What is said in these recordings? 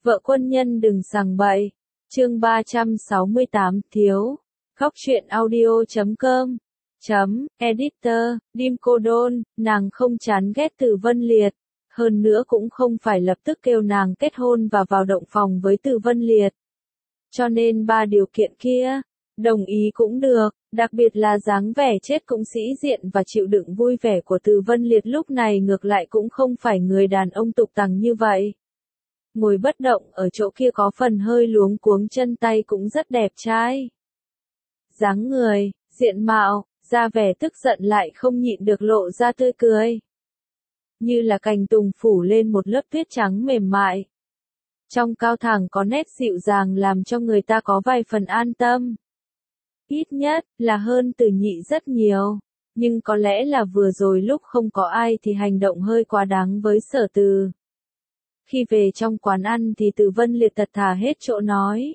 Vợ quân nhân đừng sằng bậy. Chương 368 thiếu. Khóc chuyện audio.com Editor, Dim Cô Đôn, nàng không chán ghét Từ Vân Liệt. Hơn nữa cũng không phải lập tức kêu nàng kết hôn và vào động phòng với Từ Vân Liệt. Cho nên ba điều kiện kia, đồng ý cũng được, đặc biệt là dáng vẻ chết cũng sĩ diện và chịu đựng vui vẻ của Từ Vân Liệt lúc này ngược lại cũng không phải người đàn ông tục tằng như vậy. Ngồi bất động ở chỗ kia có phần hơi luống cuống, chân tay cũng rất đẹp trai. Dáng người, diện mạo, ra vẻ tức giận lại không nhịn được lộ ra tươi cười. Như là cành tùng phủ lên một lớp tuyết trắng mềm mại. Trong cao thẳng có nét dịu dàng làm cho người ta có vài phần an tâm. Ít nhất là hơn Từ Nhị rất nhiều. Nhưng có lẽ là vừa rồi lúc không có ai thì hành động hơi quá đáng với Sở Từ. Khi về trong quán ăn thì Từ Vân Liệt thật thà hết chỗ nói.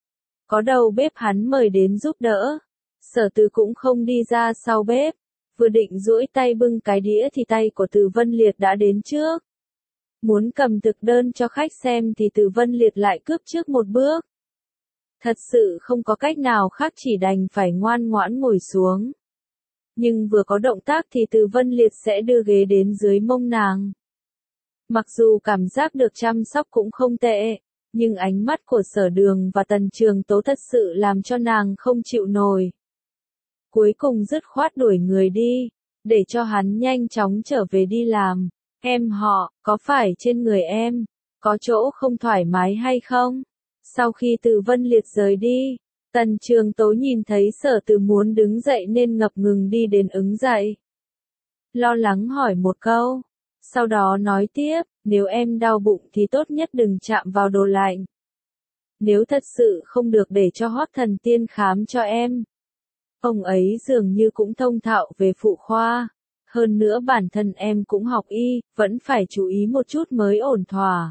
Có đầu bếp hắn mời đến giúp đỡ. Sở Từ cũng không đi ra sau bếp. Vừa định duỗi tay bưng cái đĩa thì tay của Từ Vân Liệt đã đến trước. Muốn cầm thực đơn cho khách xem thì Từ Vân Liệt lại cướp trước một bước. Thật sự không có cách nào khác, chỉ đành phải ngoan ngoãn ngồi xuống. Nhưng vừa có động tác thì Từ Vân Liệt sẽ đưa ghế đến dưới mông nàng. Mặc dù cảm giác được chăm sóc cũng không tệ, nhưng ánh mắt của Sở Đường và Tần Trường Tố thật sự làm cho nàng không chịu nổi. Cuối cùng dứt khoát đuổi người đi, để cho hắn nhanh chóng trở về đi làm. Em họ, có phải trên người em có chỗ không thoải mái hay không? Sau khi Từ Vân Liệt rời đi, Tần Trường Tố nhìn thấy Sở Từ muốn đứng dậy nên ngập ngừng đi đến ứng dậy. Lo lắng hỏi một câu, sau đó nói tiếp, nếu em đau bụng thì tốt nhất đừng chạm vào đồ lạnh. Nếu thật sự không được để cho Hoắc Thần Tiên khám cho em. Ông ấy dường như cũng thông thạo về phụ khoa. Hơn nữa bản thân em cũng học y, vẫn phải chú ý một chút mới ổn thỏa.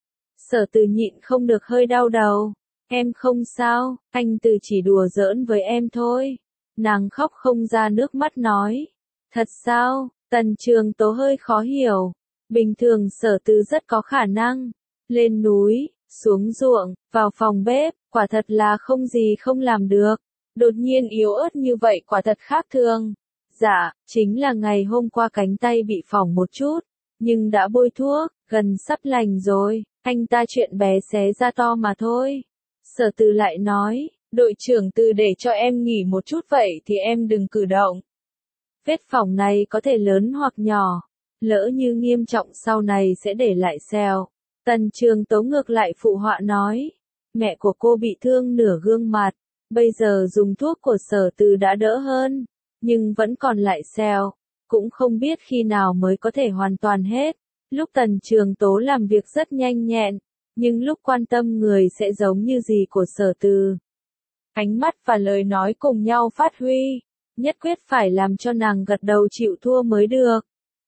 Sở Từ nhịn không được hơi đau đầu. Em không sao, anh Từ chỉ đùa giỡn với em thôi. Nàng khóc không ra nước mắt nói. Thật sao? Tần Trường Tố hơi khó hiểu. Bình thường Sở Từ rất có khả năng. Lên núi, xuống ruộng, vào phòng bếp, quả thật là không gì không làm được. Đột nhiên yếu ớt như vậy quả thật khác thường. Dạ, chính là ngày hôm qua cánh tay bị phỏng một chút, nhưng đã bôi thuốc, gần sắp lành rồi, anh ta chuyện bé xé ra to mà thôi. Sở Từ lại nói, đội trưởng Từ để cho em nghỉ một chút vậy thì em đừng cử động. Vết phỏng này có thể lớn hoặc nhỏ, lỡ như nghiêm trọng sau này sẽ để lại sẹo. Tần Trường Tố ngược lại phụ họa nói, mẹ của cô bị thương nửa gương mặt, bây giờ dùng thuốc của Sở Từ đã đỡ hơn. Nhưng vẫn còn lại sẹo, cũng không biết khi nào mới có thể hoàn toàn hết. Lúc Tần Trường Tố làm việc rất nhanh nhẹn, nhưng lúc quan tâm người sẽ giống như gì của Sở Từ. Ánh mắt và lời nói cùng nhau phát huy, nhất quyết phải làm cho nàng gật đầu chịu thua mới được.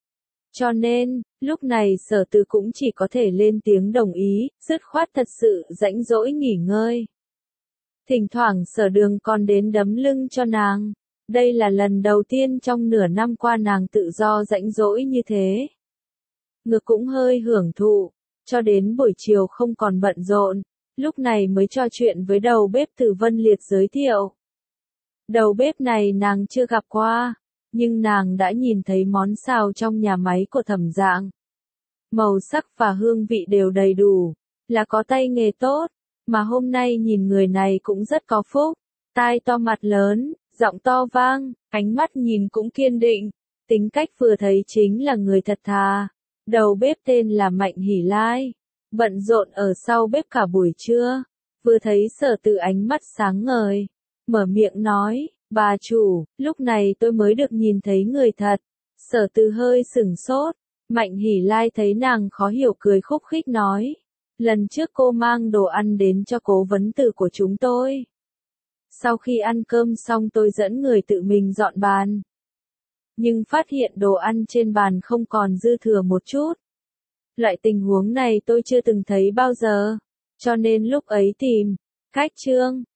Cho nên, lúc này Sở Từ cũng chỉ có thể lên tiếng đồng ý, dứt khoát thật sự rãnh rỗi nghỉ ngơi. Thỉnh thoảng Sở Đường còn đến đấm lưng cho nàng. Đây là lần đầu tiên trong nửa năm qua nàng tự do rãnh rỗi như thế. Ngực cũng hơi hưởng thụ, cho đến buổi chiều không còn bận rộn, lúc này mới trò chuyện với đầu bếp Từ Vân Liệt giới thiệu. Đầu bếp này nàng chưa gặp qua, nhưng nàng đã nhìn thấy món xào trong nhà máy của Thẩm Dạng. Màu sắc và hương vị đều đầy đủ, là có tay nghề tốt, mà hôm nay nhìn người này cũng rất có phúc, tai to mặt lớn. Giọng to vang, ánh mắt nhìn cũng kiên định, tính cách vừa thấy chính là người thật thà. Đầu bếp tên là Mạnh Hỷ Lai, bận rộn ở sau bếp cả buổi trưa, vừa thấy Sở Từ ánh mắt sáng ngời, mở miệng nói, bà chủ, lúc này tôi mới được nhìn thấy người thật. Sở Từ hơi sửng sốt, Mạnh Hỷ Lai thấy nàng khó hiểu cười khúc khích nói, lần trước cô mang đồ ăn đến cho cố vấn tử của chúng tôi. Sau khi ăn cơm xong tôi dẫn người tự mình dọn bàn. Nhưng phát hiện đồ ăn trên bàn không còn dư thừa một chút. Loại tình huống này tôi chưa từng thấy bao giờ. Cho nên lúc ấy tìm, khách trương,